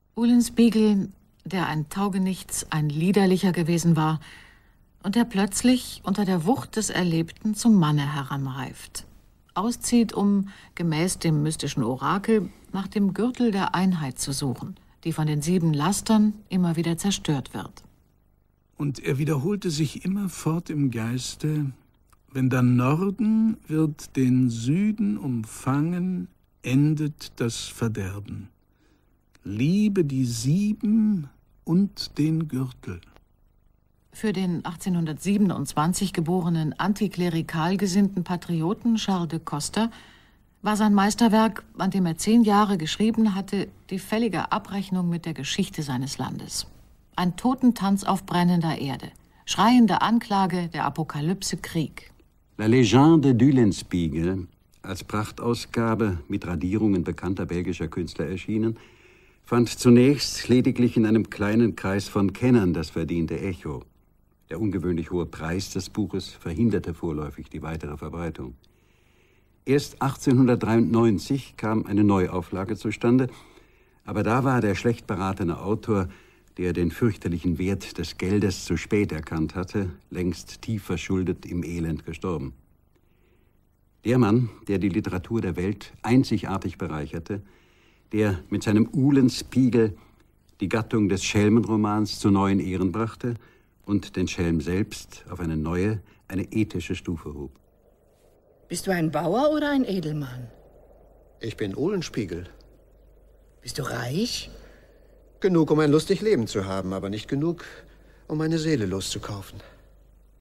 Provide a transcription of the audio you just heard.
Uhlenspiegel, der ein Taugenichts, ein Liederlicher gewesen war und der plötzlich unter der Wucht des Erlebten zum Manne heranreift. Auszieht, um, gemäß dem mystischen Orakel, nach dem Gürtel der Einheit zu suchen, die von den 7 Lastern immer wieder zerstört wird. Und er wiederholte sich immerfort im Geiste: Wenn der Norden wird den Süden umfangen, endet das Verderben. Liebe die 7 und den Gürtel. Für den 1827 geborenen, antiklerikal gesinnten Patrioten Charles de Coster war sein Meisterwerk, an dem er 10 Jahre geschrieben hatte, die fällige Abrechnung mit der Geschichte seines Landes. Ein Totentanz auf brennender Erde, schreiende Anklage der Apokalypse Krieg. La Légende d'Uhlenspiegel, als Prachtausgabe mit Radierungen bekannter belgischer Künstler erschienen, fand zunächst lediglich in einem kleinen Kreis von Kennern das verdiente Echo. Der ungewöhnlich hohe Preis des Buches verhinderte vorläufig die weitere Verbreitung. Erst 1893 kam eine Neuauflage zustande, aber da war der schlecht beratene Autor, der den fürchterlichen Wert des Geldes zu spät erkannt hatte, längst tief verschuldet im Elend gestorben. Der Mann, der die Literatur der Welt einzigartig bereicherte, der mit seinem Uhlenspiegel die Gattung des Schelmenromans zu neuen Ehren brachte und den Schelm selbst auf eine neue, eine ethische Stufe hob. Bist du ein Bauer oder ein Edelmann? Ich bin Uhlenspiegel. Bist du reich? Genug, um ein lustig Leben zu haben, aber nicht genug, um meine Seele loszukaufen.